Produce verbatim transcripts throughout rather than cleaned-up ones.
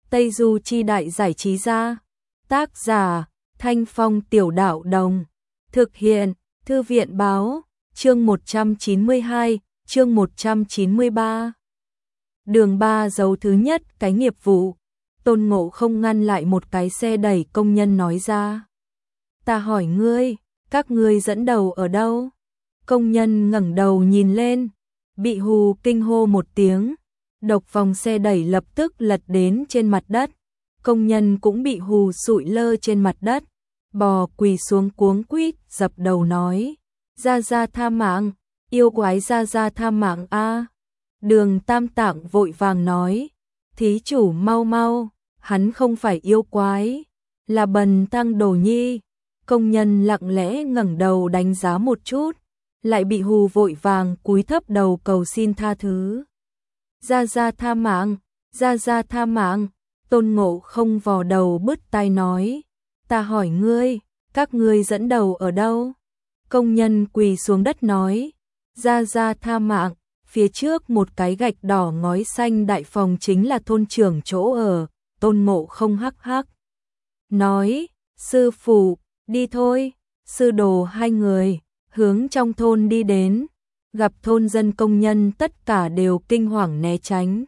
Tây Du Chi Đại Giải Trí Gia. Tác giả Thanh Phong Tiểu Đạo Đồng. Thực hiện Thư viện Báo. Chương một trăm chín mươi hai, chương một trăm chín mươi ba. Đường ba dấu thứ nhất cái nghiệp vụ. Tôn Ngộ không ngăn lại một cái xe đẩy công nhân nói ra. Ta hỏi ngươi, các ngươi dẫn đầu ở đâu? Công nhân ngẩng đầu nhìn lên, bị hù kinh hô một tiếng. Độc vòng xe đẩy lập tức lật đến trên mặt đất. Công nhân cũng bị hù sụi lơ trên mặt đất, bò quỳ xuống cuống quýt dập đầu nói: Gia Gia tha mạng, yêu quái Gia Gia tha mạng a. Đường Tam Tạng vội vàng nói: Thí chủ mau mau, hắn không phải yêu quái, là bần tăng đồ nhi. Công nhân lặng lẽ ngẩng đầu đánh giá một chút, lại bị hù vội vàng cúi thấp đầu cầu xin tha thứ. Gia Gia tha mạng, Gia Gia tha mạng. Tôn Ngộ không vò đầu bứt tai nói: Ta hỏi ngươi, các ngươi dẫn đầu ở đâu? Công nhân quỳ xuống đất nói: Gia Gia tha mạng, phía trước một cái gạch đỏ ngói xanh đại phòng chính là thôn trưởng chỗ ở. Tôn Ngộ không hắc hắc nói: Sư phụ, đi thôi. Sư đồ hai người hướng trong thôn đi đến, gặp thôn dân công nhân tất cả đều kinh hoàng né tránh.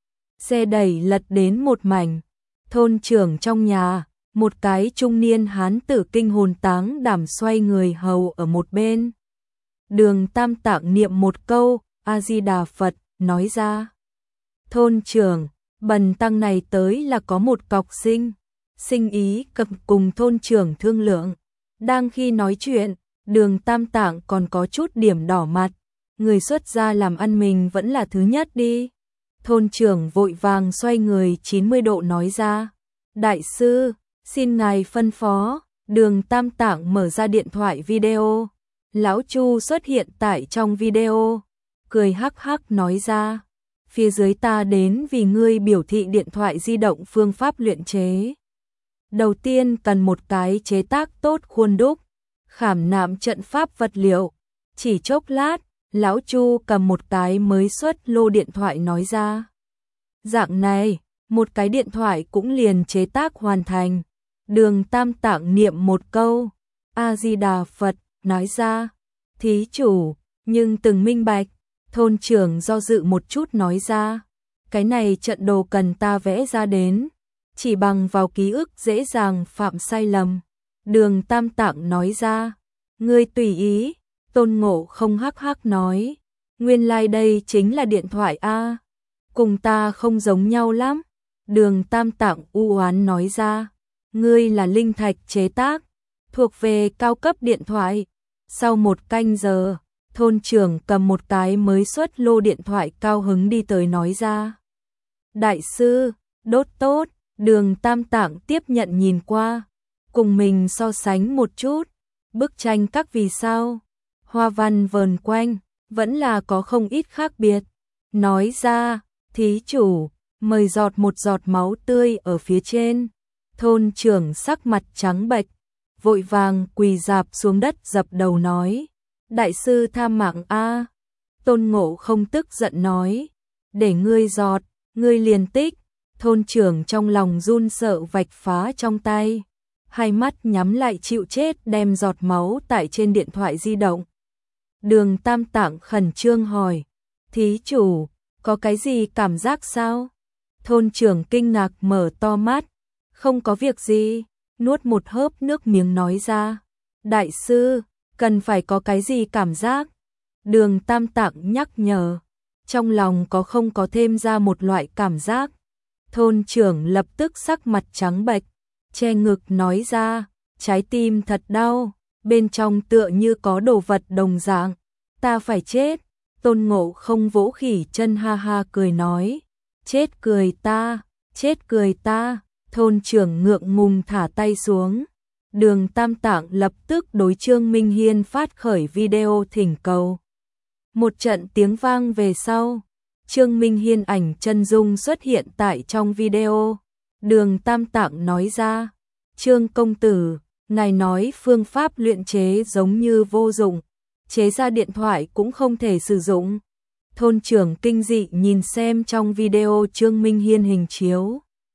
Xe đẩy lật đến một mảnh, thôn trưởng trong nhà, một cái trung niên hán tử kinh hồn táng đảm xoay người hầu ở một bên. Đường Tam Tạng niệm một câu A Di Đà Phật, nói ra: Thôn trưởng, bần tăng này tới là có một cọc sinh sinh ý cập cùng thôn trưởng thương lượng. Đang khi nói chuyện, Đường Tam Tạng còn có chút điểm đỏ mặt. Người xuất gia làm ăn mình vẫn là thứ nhất đi. Thôn trưởng vội vàng xoay người chín mươi độ nói ra: Đại sư, xin ngài phân phó. Đường Tam Tạng mở ra điện thoại video. Lão Chu xuất hiện tại trong video, cười hắc hắc nói ra: Phía dưới ta đến vì ngươi biểu thị điện thoại di động phương pháp luyện chế. Đầu tiên cần một cái chế tác tốt khuôn đúc, khảm nạm trận pháp vật liệu. Chỉ chốc lát, Lão Chu cầm một cái mới xuất lô điện thoại nói ra: Dạng này, một cái điện thoại cũng liền chế tác hoàn thành. Đường Tam Tạng niệm một câu A Di Đà Phật, nói ra: Thí chủ, nhưng từng minh bạch. Thôn trưởng do dự một chút nói ra: Cái này trận đồ cần ta vẽ ra đến, chỉ bằng vào ký ức dễ dàng phạm sai lầm. Đường Tam Tạng nói ra: Ngươi tùy ý. Tôn Ngộ không hắc hắc nói: Nguyên lai like đây chính là điện thoại a, cùng ta không giống nhau lắm. Đường Tam Tạng u oán nói ra: Ngươi là linh thạch chế tác, thuộc về cao cấp điện thoại. Sau một canh giờ, thôn trưởng cầm một cái mới xuất lô điện thoại cao hứng đi tới nói ra: Đại sư, đốt tốt. Đường Tam Tạng tiếp nhận nhìn qua, cùng mình so sánh một chút. Bức tranh các vì sao, hoa văn vờn quanh, vẫn là có không ít khác biệt. Nói ra: Thí chủ, mời giọt một giọt máu tươi ở phía trên. Thôn trưởng sắc mặt trắng bệch, vội vàng quỳ rạp xuống đất dập đầu nói: Đại sư tha mạng a. Tôn Ngộ không tức giận nói: Để ngươi giọt, ngươi liền tích. Thôn trưởng trong lòng run sợ vạch phá trong tay, hai mắt nhắm lại chịu chết đem giọt máu tại trên điện thoại di động. Đường Tam Tạng khẩn trương hỏi: Thí chủ, có cái gì cảm giác sao? Thôn trưởng kinh ngạc mở to mắt: Không có việc gì. Nuốt một hớp nước miếng nói ra: Đại sư, cần phải có cái gì cảm giác? Đường Tam Tạng nhắc nhở: Trong lòng có không có thêm ra một loại cảm giác? Thôn trưởng lập tức sắc mặt trắng bệch, che ngực nói ra: Trái tim thật đau, bên trong tựa như có đồ vật đồng dạng. Ta phải chết. Tôn Ngộ không vỗ khỉ chân ha ha cười nói: Chết cười ta, chết cười ta. Thôn trưởng ngượng ngùng thả tay xuống. Đường Tam Tạng lập tức đối Trương Minh Hiên phát khởi video thỉnh cầu. Một trận tiếng vang về sau, Trương Minh Hiên ảnh chân dung xuất hiện tại trong video. Đường Tam Tạng nói ra: Trương công tử, ngài nói phương pháp luyện chế giống như vô dụng, chế ra điện thoại cũng không thể sử dụng. Thôn trưởng kinh dị nhìn xem trong video Trương Minh Hiên hình chiếu.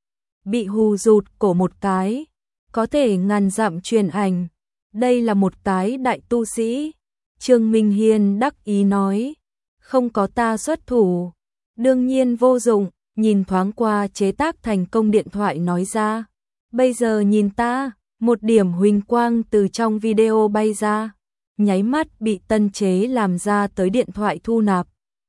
bị hù rụt cổ một cái, có thể ngàn dặm truyền ảnh, đây là một cái đại tu sĩ. Trương Minh Hiên đắc ý nói, không có ta xuất thủ, đương nhiên vô dụng, nhìn thoáng qua chế tác thành công điện thoại nói ra, bây giờ nhìn ta, một điểm huỳnh quang từ trong video bay ra, nháy mắt bị tân chế làm ra tới điện thoại thu nạp.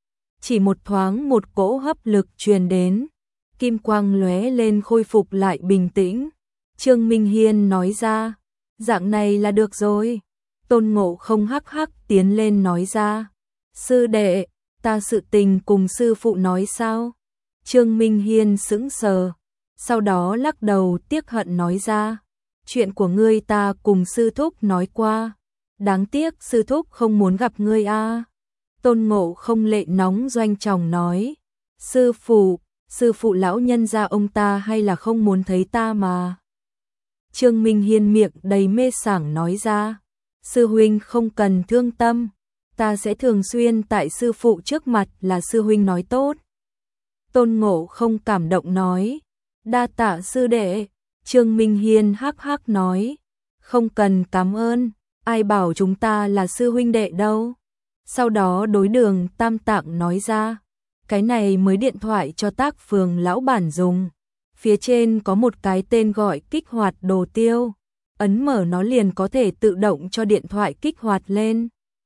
Chỉ một thoáng một cỗ hấp lực truyền đến, kim quang lóe lên khôi phục lại bình tĩnh. Trương Minh Hiên nói ra, dạng này là được rồi. Tôn Ngộ Không hắc hắc tiến lên nói ra, sư đệ, ta sự tình cùng sư phụ nói sao? Trương Minh Hiên sững sờ, sau đó lắc đầu tiếc hận nói ra, chuyện của ngươi ta cùng sư thúc nói qua, đáng tiếc sư thúc không muốn gặp ngươi a. Tôn Ngộ Không lệ nóng doanh trọng nói, sư phụ, sư phụ lão nhân gia ông ta hay là không muốn thấy ta mà. Trương Minh Hiên miệng đầy mê sảng nói ra, sư huynh không cần thương tâm, ta sẽ thường xuyên tại sư phụ trước mặt là sư huynh nói tốt. Tôn Ngộ Không cảm động nói, đa tạ sư đệ. Trương Minh Hiên hắc hắc nói, không cần cảm ơn, ai bảo chúng ta là sư huynh đệ đâu. Sau đó đối Đường Tam Tạng nói ra, cái này mới điện thoại cho Tác Phường lão bản dùng, phía trên có một cái tên gọi kích hoạt đồ tiêu, ấn mở nó liền có thể tự động cho điện thoại kích hoạt lên.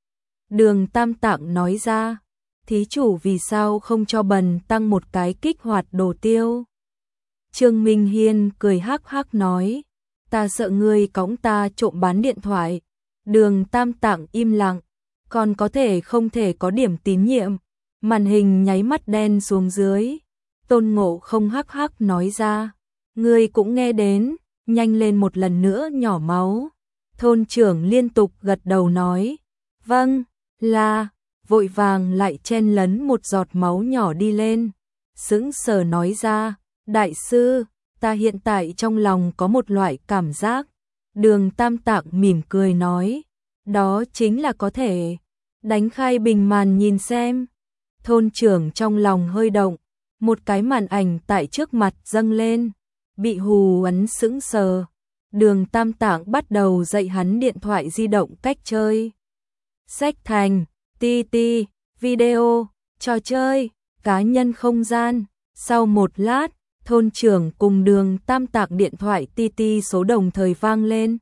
Đường Tam Tạng nói ra, thí chủ vì sao không cho Bần tăng một cái kích hoạt đồ tiêu? Trương Minh Hiên cười hắc hắc nói, ta sợ ngươi cõng ta trộm bán điện thoại. Đường Tam Tạng im lặng, còn có thể không thể có điểm tín nhiệm, màn hình nháy mắt đen xuống dưới. Tôn Ngộ Không hắc hắc nói ra, ngươi cũng nghe đến, nhanh lên một lần nữa nhỏ máu. Thôn trưởng liên tục gật đầu nói, vâng, là, vội vàng lại chen lấn một giọt máu nhỏ đi lên. Sững sờ nói ra, đại sư, ta hiện tại trong lòng có một loại cảm giác. Đường Tam Tạng mỉm cười nói, đó chính là có thể đánh khai bình màn nhìn xem. Thôn trưởng trong lòng hơi động, một cái màn ảnh tại trước mặt dâng lên, bị hù ấn sững sờ. Đường Tam Tạng bắt đầu dạy hắn điện thoại di động cách chơi. Sách thành, ti ti, video, trò chơi, cá nhân không gian. Sau một lát, thôn trưởng cùng Đường Tam Tạng điện thoại ti ti số đồng thời vang lên.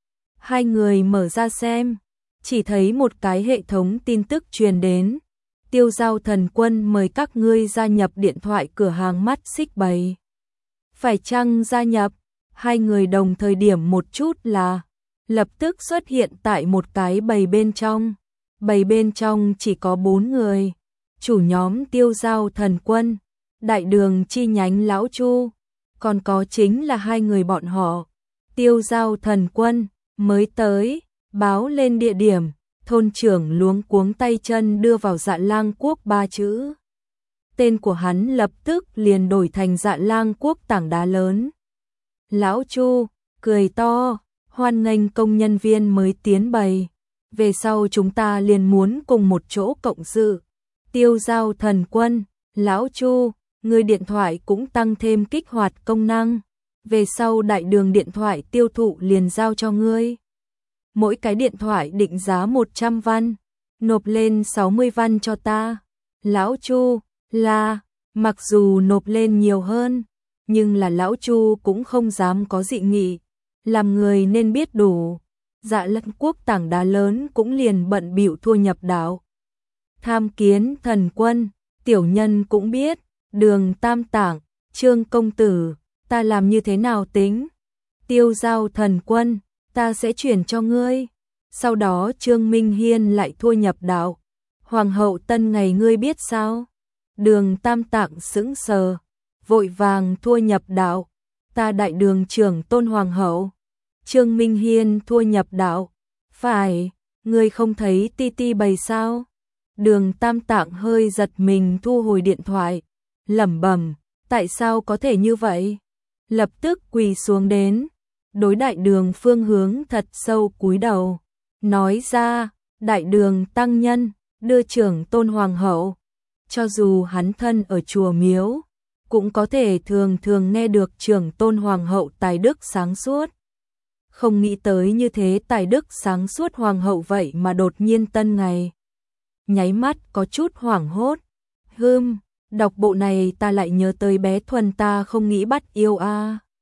Hai người mở ra xem, chỉ thấy một cái hệ thống tin tức truyền đến. Tiêu Giao Thần Quân mời các ngươi gia nhập điện thoại cửa hàng mắt xích bầy. Phải chăng gia nhập? Hai người đồng thời điểm một chút là lập tức xuất hiện tại một cái bầy bên trong. Bầy bên trong chỉ có bốn người. Chủ nhóm Tiêu Giao Thần Quân, đại đường chi nhánh Lão Chu, còn có chính là hai người bọn họ. Tiêu Giao Thần Quân mới tới, báo lên địa điểm. Thôn trưởng luống cuống tay chân đưa vào Dạ Lang Quốc ba chữ. Tên của hắn lập tức liền đổi thành Dạ Lang Quốc tảng đá lớn. Lão Chu cười to, hoan nghênh công nhân viên mới tiến bầy. Về sau chúng ta liền muốn cùng một chỗ cộng sự. Tiêu Giao Thần Quân, Lão Chu, người điện thoại cũng tăng thêm kích hoạt công năng. Về sau đại đường điện thoại tiêu thụ liền giao cho ngươi. Mỗi cái điện thoại định giá một trăm văn, nộp lên sáu mươi văn cho ta. Lão Chu, là, mặc dù nộp lên nhiều hơn, nhưng là Lão Chu cũng không dám có dị nghị, làm người nên biết đủ. Dạ Lang Quốc tảng đá lớn cũng liền bận bịu thua nhập đạo. Tham Kiến Thần Quân, tiểu nhân cũng biết, Đường Tam Tạng, Trương công tử, ta làm như thế nào tính? Tiêu Giao Thần Quân, ta sẽ chuyển cho ngươi. Sau đó Trương Minh Hiên lại thua nhập đạo. Hoàng hậu Tân ngày ngươi biết sao? Đường Tam Tạng sững sờ, vội vàng thua nhập đạo. Ta đại đường trưởng tôn hoàng hậu. Trương Minh Hiên thua nhập đạo. Phải, ngươi không thấy ti ti bầy sao? Đường Tam Tạng hơi giật mình thu hồi điện thoại, lẩm bẩm, tại sao có thể như vậy? Lập tức quỳ xuống đến, đối đại đường phương hướng thật sâu cúi đầu, nói ra, đại đường tăng nhân, đưa trưởng tôn hoàng hậu. Cho dù hắn thân ở chùa miếu, cũng có thể thường thường nghe được trưởng tôn hoàng hậu tài đức sáng suốt. Không nghĩ tới như thế tài đức sáng suốt hoàng hậu vậy mà đột nhiên tân ngày. Nháy mắt có chút hoảng hốt. Hưm, đọc bộ này ta lại nhớ tới bé Thuần ta không nghĩ bắt yêu a. À.